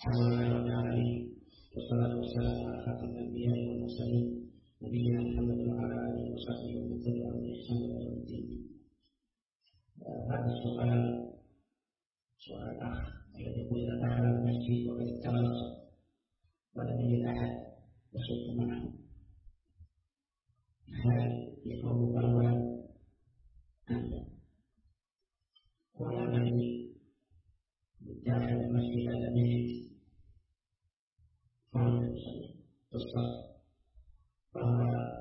رب العالمين، والصلاة والسلام على خاتم الأنبياء والمرسلين نبينا محمد وعلى آله وصحبه ومن تبعهم بإحسان إلى يوم الدين. هذا سؤال الأخ الذي يقول إذا دخل المسجد وقد اكتمل ولم يجد أحد يصف معه، هل يكون أولا أم لا؟ ولا الذي داخل المسجد لم يجد فهو يصلي في الصف، وهو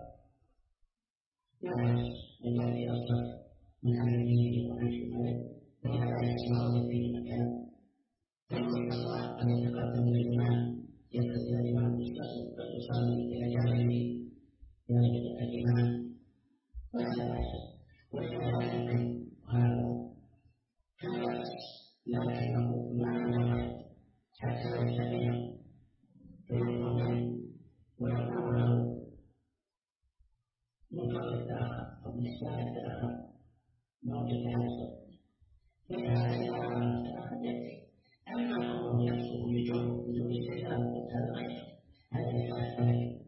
يعرف الذي يصف من عن يمينه وعن شماله، فإذا يسمع في مكان فيستطيع أن يتقدم للإمام يقتدي الإمام فيصلي إلى جانبه يجد الإمام ولا بأس، وهذا كالعكس، لكنه مع الوقت حتى يستطيع فيقوم ويقول له من قبل الآخر أو من الساعة الآخر موجود هذا فهذا الآخر يأتي، أما هو نفسه بدون استثناء هذا غير، هذا يفعل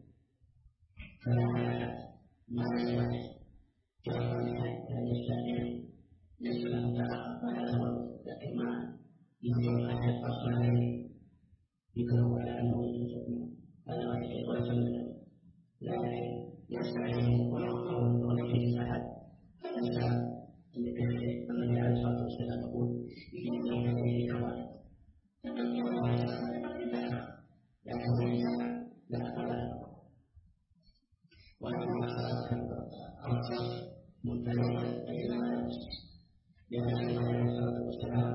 فلا مع الوقت جرى حتى يستطيع نسبة ولا هو، لكن ما يجب أحد أصلا يكره على أنه يجب هذا غير ويسلم، لكن يستعين ويقول وليس أحد فيسأل النبي عليه الصلاة والسلام يقول إنه إليه كوارث لكن ليس لا فلا ولما أرسل منتهى إلى لأن النبي عليه الصلاة والسلام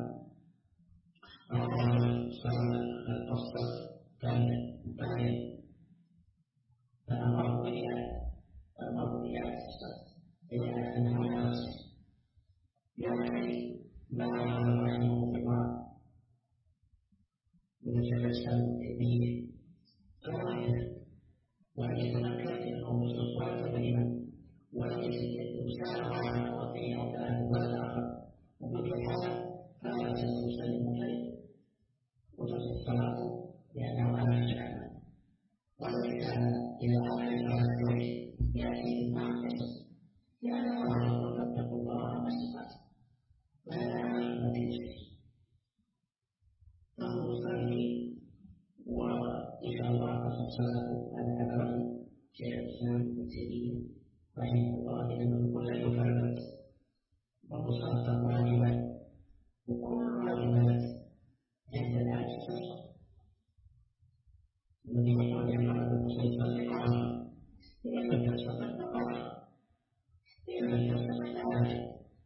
صلى الأفضل كان بعيد فأمره بإعادة الصلاة إلى أنه يحرص يعني ما يعلم رحمه الله من التبسم الدين كراهية، وأن يتمكن أنه الصلاة بينا ويسأل عن وطنه وكلامه والآخر، ومن الحال فلا يسلم إليه وتصل الصلاة لأنه لا يشعر، وإذا كان إلى آخر الأمر يأتي بالمعصية لأنه اتقوا الله ما استطعتم وهذا عامل بالنسبة فهو يصلي، وإن شاء الله أصل صلاته على هذا الرأي شيخ الإسلام ابن تيمية رحمه الله لأنه كل يفرد ومصلى واجبات وكل واجبات عند العاجز الذي يقول يعمل المصيب الإقامة لأن يصل النقاط لأن يصل العاجز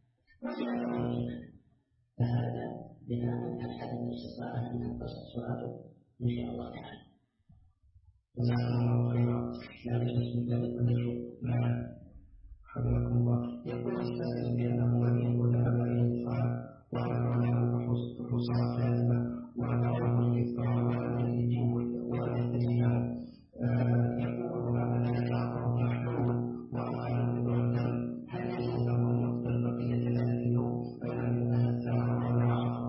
فهذا بناء على أحد الاستطاعة أن ينتصر صلاته إن شاء الله تعالى. جزاكم الله خيرا. لا بسم الله المدعو مع حفظكم الله. يقول السائل بأنه لم يكن ذهب إلى الصلاة وأمر له الحصول كاذبة وأمره الإفطار وأن يتجنب يقول هذا ذلك أمر محمود وأخذ بالردم، هل يجوز له يفطر بقية ذلك اليوم فلم يتهزأ ولا عصر؟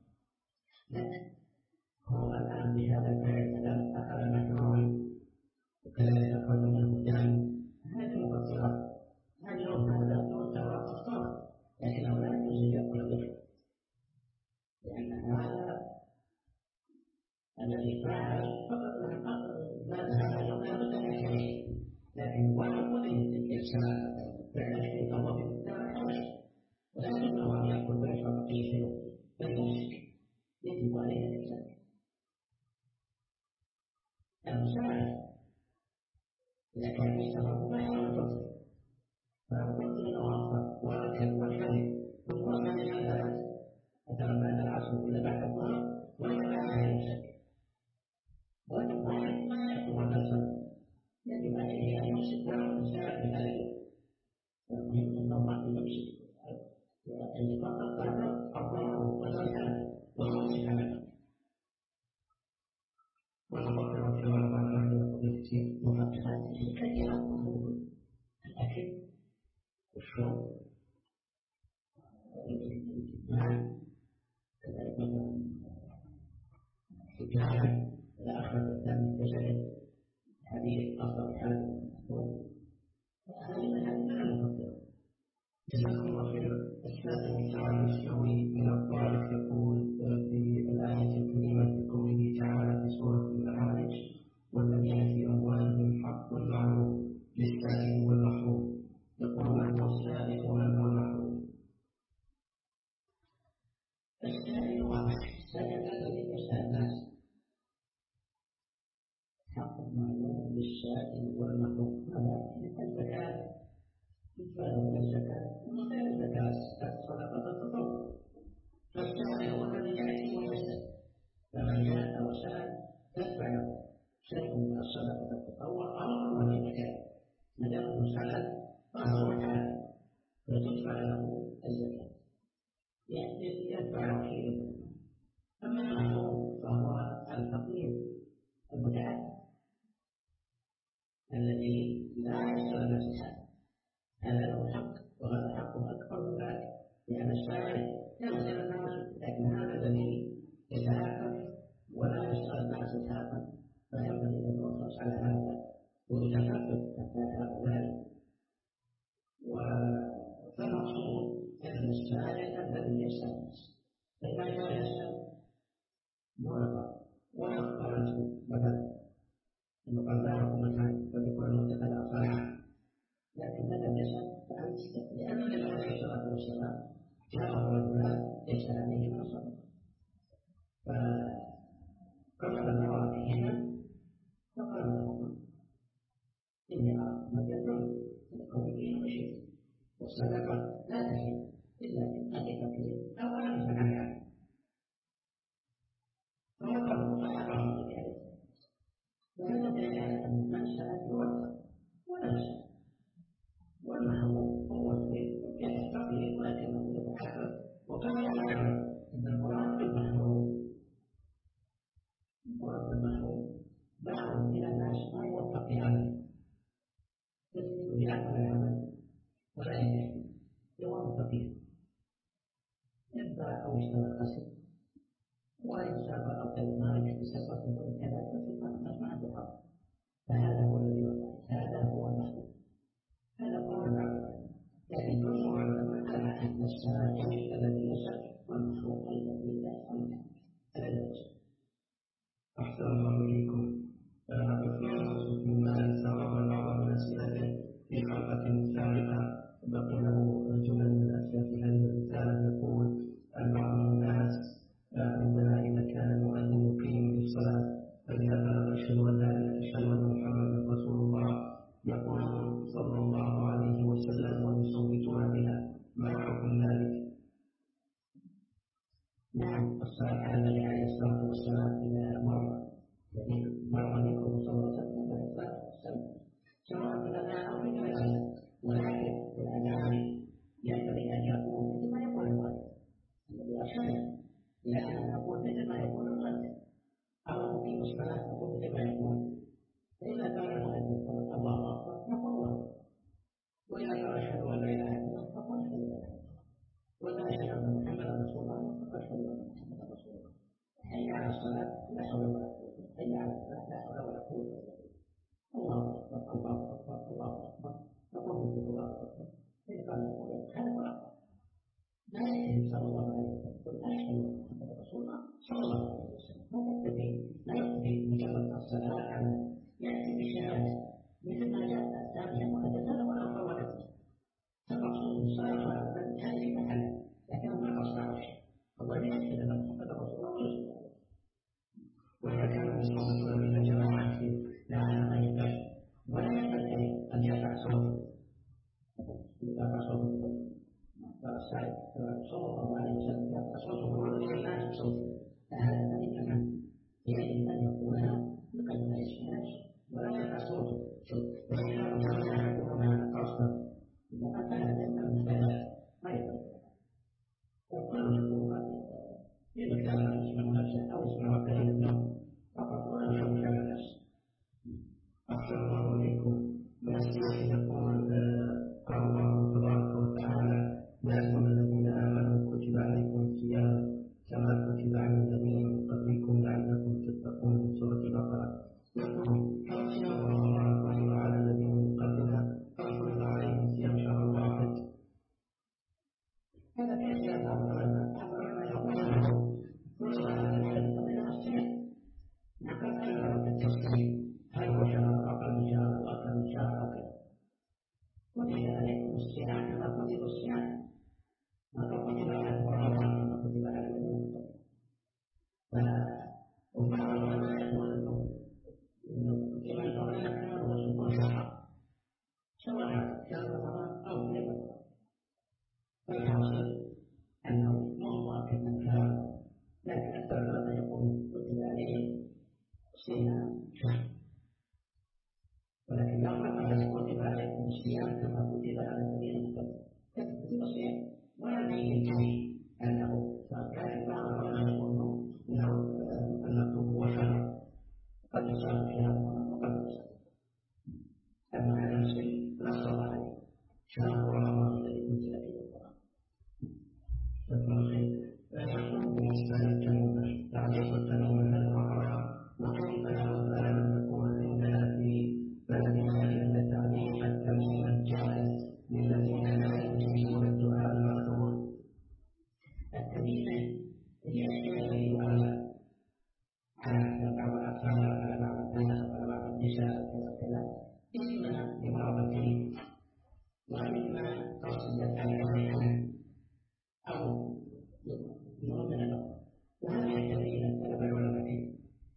هو الآن بهذا الكلام أخذ مكروه وكذلك أخذ من الدم، هذه مفسرة هذه هذا تعتبر أفطار، لكنه لا يجوز يأكل به لأن هذا الذي فعل فقط لا هذا يوم لا بد من شيء، لكن ولا بد من الإرسال فعل شيء فهو بالتالي ولكنه يأكل ويشرب في شيء يجب عليه الإرسال. الإنسان إذا كان السبب لا يعرف فالرجل الآخر ولكن والحديث ثم كان يعلم أتى بعد العصر إلى بعد الظهر ولا بعد العشاء والواحد ما يكون نفسه يجب عليه أن يمسك ولو ساعة بذلك، المهم أنه ما يمسك أن فقط بعد الله وسلم ويمسك على ذلك والله ربنا وعلى قدرته ومقصده كثيرا الأكل والشرب والإجتماع كذلك شجاعا الآخر قدام جسده حديث أفضل حال هذه لا نفضل. جزاكم الله خير. السادة الشعب الشوي من الطائف يقول في الآية الكريمة في قوله تعالى في سورة المعارج والذين في أموالهم حق معروف للسائل والمحروم، يقول من هو السائل ومن هو المحروم؟ السائل واحد، السائل الذي يسأل الناس حق معلوم للسائل والمحروم. هذا الزكاة فله الزكاة وغير الزكاة صدقة التطوع. فالسائل هو الذي يأتي ويسأل، فمن جاء وسأل تتبع شيء من الصدقة التطوع أو من الزكاة، ما دام سأل فهو حال فتدفع له الزكاة يتبع فيه. أما المحروم فهو الفقير المتعب الذي لا يسأل نفسه، هذا له حق وهذا حقه أكبر من ذلك، لأن السائل يسأل الناس، لكن هذا الذي يتعافى ولا يسأل الناس إلحافا فينبغي أن يخلص على هذا ويتخفف حتى هؤلاء. فالمقصود أن السائل الذي يسأل الناس فإذا كان يسأل مرضى وأخبرته مثلا أنه قد ذهب مكان فبيكون المتقل صالحا، لكن لم يسأل فأنت لأن النبي عليه الصلاة والسلام جاءه رجلان يسألانه عن الصدقة فقرب النظر فيهما فقال لهما إني أرى مجدا لقومه بشيء والصدقة لا تحل إلا من أهل فقير أو أهل فقير. فوقفوا فأعطاهم بذلك، وهذا دليل على أن من سأل يوفق ولا يسأل، والمحروم هو الذي يتقي ولكنه يتحقق. وقال يعلم أن المراد بالمحروم بعض من الناس ما يوفق لعمله يجب يعمل العمل ولا ينجح يوفق فيه، يبدأ أو يشتغل قسم ويسافر أو المال بسفر من كذا فالناس ما عنده حق، فهذا هو الذي يوفق، هذا هو المحروم، هذا هو المعروف. لكن جمهور العلماء على أن السائل الذي يسأل والمحروم الذي لا يسأل الذي يسأل. أحسن الله إليكم. أثناء مما سبق بعض الأسئلة في حلقة سابقة بقي له رجل من أسئلة هذه الرسالة يقول بعض الناس عندنا إذا كان المؤذن يقيم بالصلاة فإذا بلغ أشهد أن لا إله إلا الله محمد رسول الله يقول صلى الله عليه وسلم ويصوتون بها، ما حكم ذلك؟ نعم، الصلاة على النبي عليه الصلاة والسلام إذا مر منكم صلى الله عليه وسلم سواء بالأذان أو بالأذان، ولكن بالأذان ينبغي أن يكون مثل ما يقول المؤذن الذي أشهد، لأن نقول مثل ما يقول المؤذن أو مقيم الصلاة نقول مثل ما يقول. فإذا كان المؤذن الله أكبر نقول الله، وإذا كان أشهد أن لا إله إلا الله فقل أشهد أن لا إله إلا الله، وإذا أشهد أن محمدا رسول الله فقل أشهد أن محمدا رسول الله. حي على الصلاة لا حول ولا قوة، حي على الصلاة لا حول ولا قوة إلا بالله، الله أكبر الله أكبر الله أكبر، نقول مثل الله أكبر. فإذا كان هذا هو الأفضل. لا يكفي صلى الله عليه وسلم قل أشهد أن محمدا رسول الله صلى الله عليه وسلم، لا يكفي مجرد الصلاة على يأتي بالشهادة مثل ما جاء الثانية محدثة ولا فوائد. فالمقصود الصلاة على من هذه محل، لكن ما أصنع شيء هو يأتي أن محمد رسول الله. وإذا كان مصطفى من جماعة لا ما ينبغي ولا ينبغي أن يرفع صوته، يرفع صوته فالسائل صلى الله عليه وسلم يرفع صوته ولا ينفع صوته، فهذا إنما يجب أن يكون بقدر الإشهاد ولا يرفع صوته. وإذا كان يكون قصدا فقد فعل المبالغ ما ينبغي، وكل الأمور إذا كان يسمع نفسه أو يسمع كلام النوم فقط ولا يشوف على الناس. أحسن الله إليكم. مسيح يقول قال الله تبارك وتعالى يا أيها الذين آمنوا كتب عليكم الصيام كما كتب على الذين من قبلكم لعلكم على بعض الأطفال على بعض الناس على بعض النساء وكذا إما بمرض الكريم وإما تصدق عليها أو بمرض الأمر وهذا يحتاج إلى طلب العلماء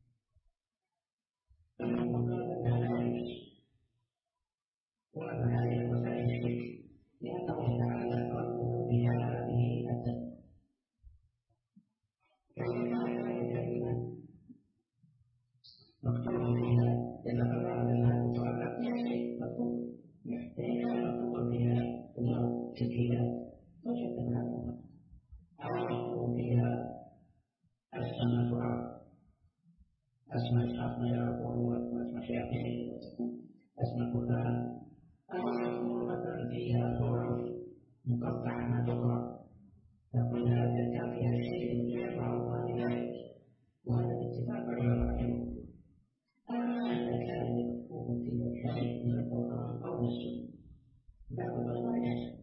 فمن قال أنها لا يجوز وأن هذه المسائل شرك لأنه تعالى ربه بها هذه الدم فإن كان كريما مكتوب فيها إلا أن أنها متعلق بها شيء مطلوب فإن كان مكتوب فيها أمور كثيرة وجد هذا أو مكتوب فيها السنة أسماء الشيطان يعرفون وأسماء شياطين أسماء فلان أو يكون مثلا فيها حروف مقطعة ما تقرأ تقول هذا كان فيها شيء غير معروف لذلك وهذا باتفاق العلماء أما إذا كان مكتوب فيه شيء من القرآن أو من السنة بعض العلماء يجب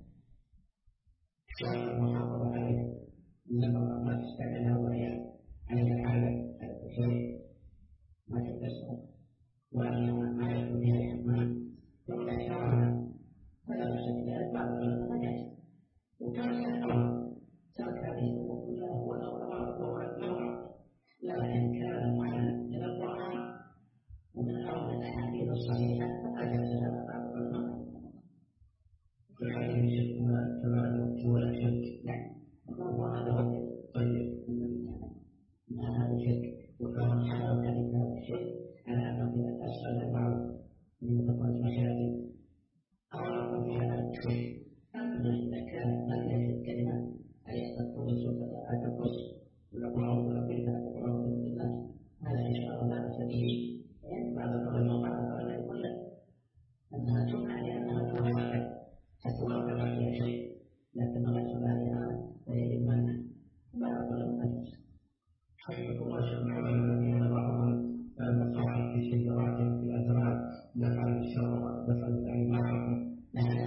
المحافظة عليه إنما ما تستعملها وهي على العالم على الشيء ما تكتسب وأنها ما يكون فيها الحمام ولا يشعرها فلا بأس بذلك بعض العلماء يجب وكان الأمر ترك هذه الأمور كلها هو الأمر لكن كان معنا من القرآن ومن أول الأحاديث الصحيحة فأجاز هذا بعض العلماء فالحديث كما ولا شك الله هذا هو طيب من هذا الشرك وكان حرم ذلك هذا الشيء على أنه من الأسفل المعروف من تقوى المشاهد أو في هذا الشيء أما إذا كان لم يجد كلمة أي التقوى التقوى والأقوال والأقوال والأقوال هذا إن شاء الله لا بأس به لأن بعض العلماء قال يقول لك أنها تمنع لأنها توافق تتوافق عليها شيء لكن غير عليها فهي المنع بعض العلماء حيث وجمع الذين بعضهم المصاحف في سيارات في الأزرار دفع الشر دفع الأيمان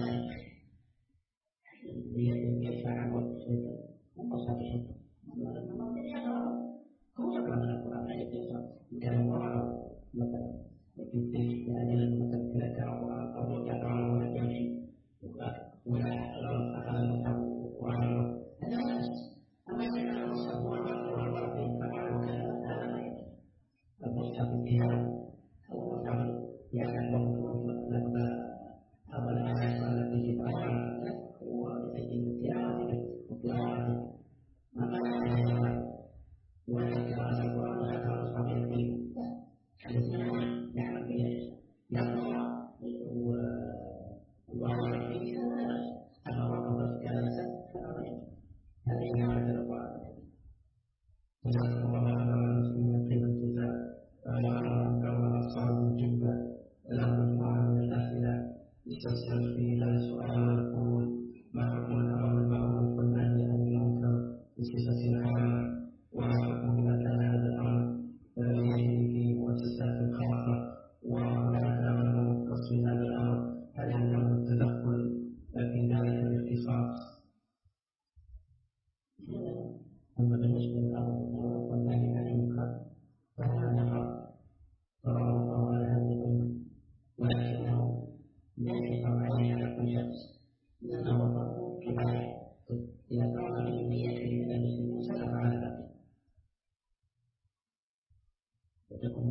يدفع المصاحف هو يقرأ من القرآن كان وراءه مثلا يعني مثلا كذا أو يقرأ ولا يمشي ولا أخذ المصحف وعلى أما إذا كان المصحف وعلى المصحف فيها أو المصحف يعلم لما أول الآيات التي في القرآن ويسجل التلاوة وقراءته أما الآيات وذكر القرآن وذكر المصحف الكريم حدثنا يعلم به يقرأ وعلى فيه أما رقم كذا هذه نعمة القرآن وما أمر المسلمين قيل الجزاء كما أصحاب الجنة لهم مجموعة من الأسئلة يستفسر فيها سؤال يقول ما حكم الأمر بالمعروف والنهي عن المنكر بصفة عامة وما حكم إذا كان هذا الأمر بيده في مؤسسات خاصة ولا يتأمل مختص من هذا الأمر هل يلزم التدخل في ذلك باختصاص؟ أما بالنسبة للأمر بالمعروف والنهي عن المنكر فهذا نفر فرضه الله على هذه الأمة ولكنه لا يقع عليه على كل شخص لأنه فرض كفاية إذا قام به 100 من المسلمين سلف على ذلك وتكون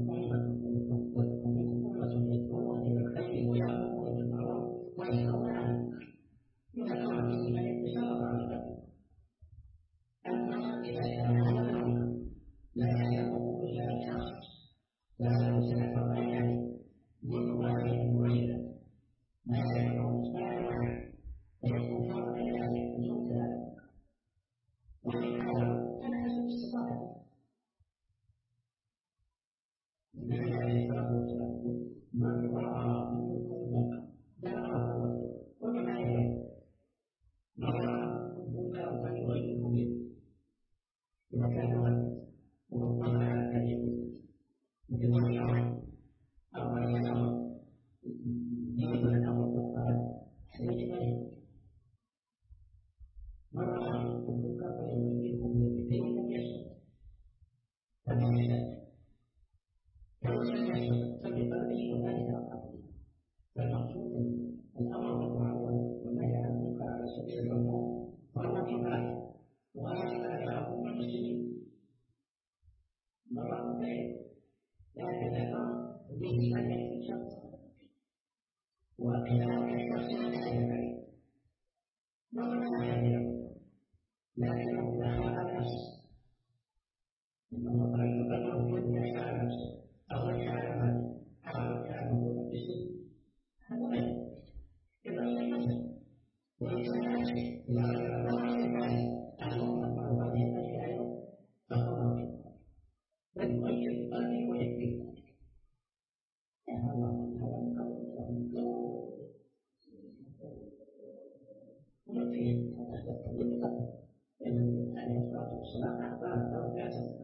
أمة يدعون إلى الخير ويأمرون بالمعروف وينهون عن المنكر إذا قام به من يتسلط على ذلك أما إذا كان هذا الأمر لا يأمر إلا شخص لا يسلك عليه من واحد مريدا ما يكون مستعملا فيكون فرض ذلك وجود ذلك وإن كان فلا يجب استطاعته النبي عليه الصلاة والسلام من رأى منكم منكرا دعاه وبما يليه من رأى منكرا فليغيره منه إذا كان ولد وربما كان يكون مثل ما يعرف أو ما يعرف يجب أن أمر بالطاعة يجب عليه فلو سمعت فبقلبه وذلك أقل. فالمقصود الأمر بالمعروف والنهي عن المنكر على سبيل العموم فهو كفاية، وهذا يعم المسلمين مرة غير، لكن الأمر به أن يكون شخصا وكذلك الشخص لا يدري ولا يدري لكنه دخل نفسه إنه قد يبلغ يشعر نفسه أو يشعر ماله أو يشعر ملبسه هذا غير إذا نفسه ويتناسب إلى الله تعالى أنه الله هذه الأشياء فهو موجود بل يغير قلبي ويكفي ذلك هذا القول وفيه هذا التطبيق إن عليه الصلاة والسلام أخبر درجات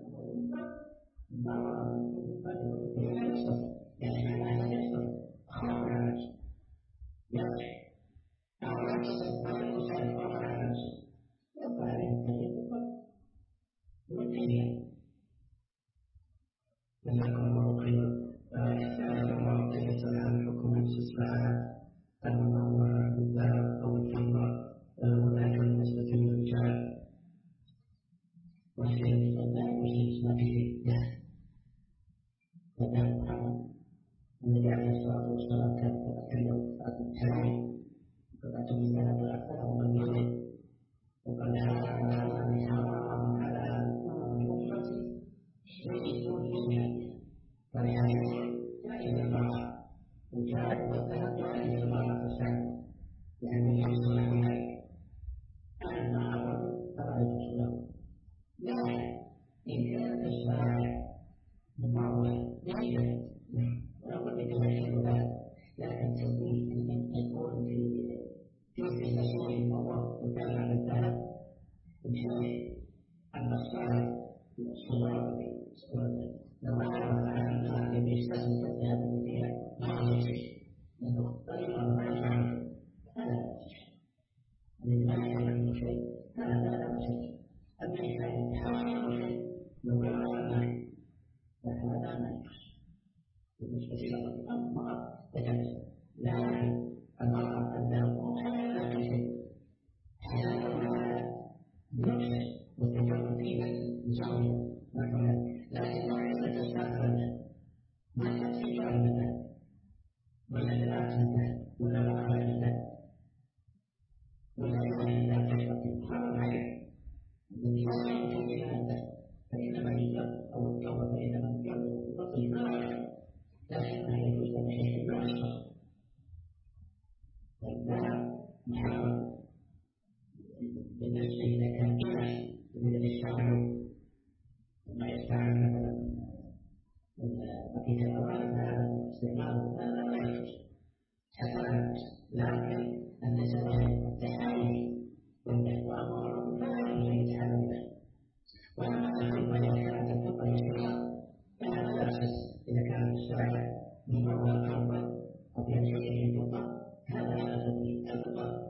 النبي عليه الصلاة والسلام كان يتكلم عن التعليم فقد من أكثر من يخرج وقد حرم على أمتي يجدون جميعا فلهذا إذا المرأة وجاءت وذهبت عليه المرأة فسعد لأنه يحصل عليه أن أعرض فرأيت له لا إن كانت الشرائع مضاوية جيدة ولقد يتبين ذلك لكن تكون أن تكون في مسؤول الموضوع وكان على الذهب بشيء أن الصلاة الصلاة لو عرف أن الذي يستخدم الذهب فيها ما يشيء لأنه طريقة ما يفعل هذا من لا يعلم شيء هذا لا شيء أما إذا يتحرك شيء لو عرف فهذا ما يخشى بالنسبة للمرأة تجلس لكن المرأة أنه لا شيء حياتها نفسه والتجرب فيها زاوية مثلا لكن لا يتستقبل ما تتجرب منها ولا تتعلم ولا تتعلم ولا تشتغل حرم عليه الذي لا يمكن إلى هذا فإنما يجب أو التوبة فإنما يجب بطل ما لكنها يجوز أن يشهد ما أشهر والذهب محرم بالنسبة إلى كان إناث الذي يستعمل ثم يستعمل مثلا بقية الأوراق هذا استعماله لا يجوز حسنات لكن النسبة التحالي وأمر لا يجوز أن يتعامل به وأما الحكم إذا كانت الفقه يسيرة فهذا لا بأس إذا كانت الشرع من أول الأول قد يجوز الفقه هذا الذي الفقه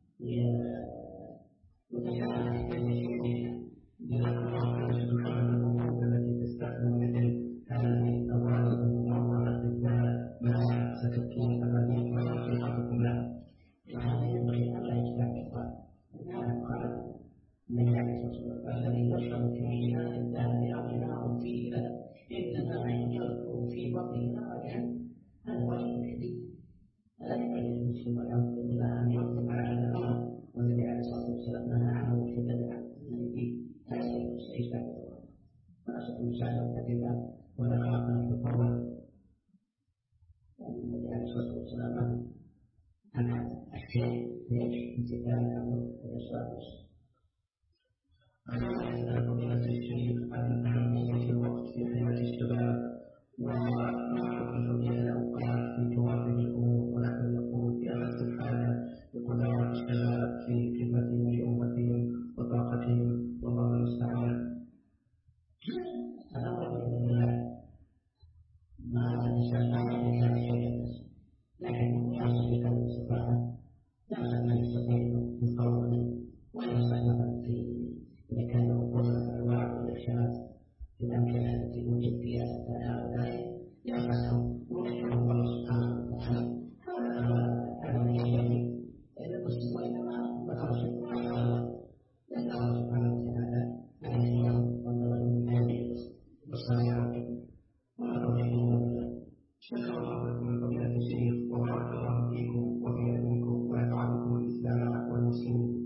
متشابه بالمشروعية لأن الله سبحانه وتعالى التي تستخدم مثل هذه الأوراق الممرضة بالذات ما ستكون أبدية ولا صيغتكم لها فهذا ينبغي أن لا يستعمل هذا قال النبي عليه الصلاة والسلام الذي يشرب في إناء الذهب أو إناء فيه إنما ينجر في بطنه نارا هذا وجه شديد لا ينبغي للمسلم والعياذ بالله أن يطلب على الأمر والنبي عليه الصلاة والسلام نهى عنه وشدد عنه النبي لا يستعمل ولا يستعمل كذبا ولا خافا في القول النبي عليه الصلاة والسلام عن الشيء ليش امتثال الأمر والإصرار والصبر. أنا فضيلة الشيخ عن أهمية الوقت في حياة الشباب ومعرفة الأوقات في توافق الأمور ونحن نقول في أمس الحالة لقدرات الشباب في خدمتهم لأمتهم وطاقتهم والله المستعان. الأمر بإذن الله ما نستطيع إلا بشيء لكن يحصل بكل استطاعة لا من يستطيع مقاومة ويستطيع في إذا كان له قدرة على الوعي والإرشاد في الأمكنة التي يوجد فيها هؤلاء وحفظكم فضيلة الشيخ وبارك الله فيكم وفي علمكم ونفع بكم الإسلام والمسلمين.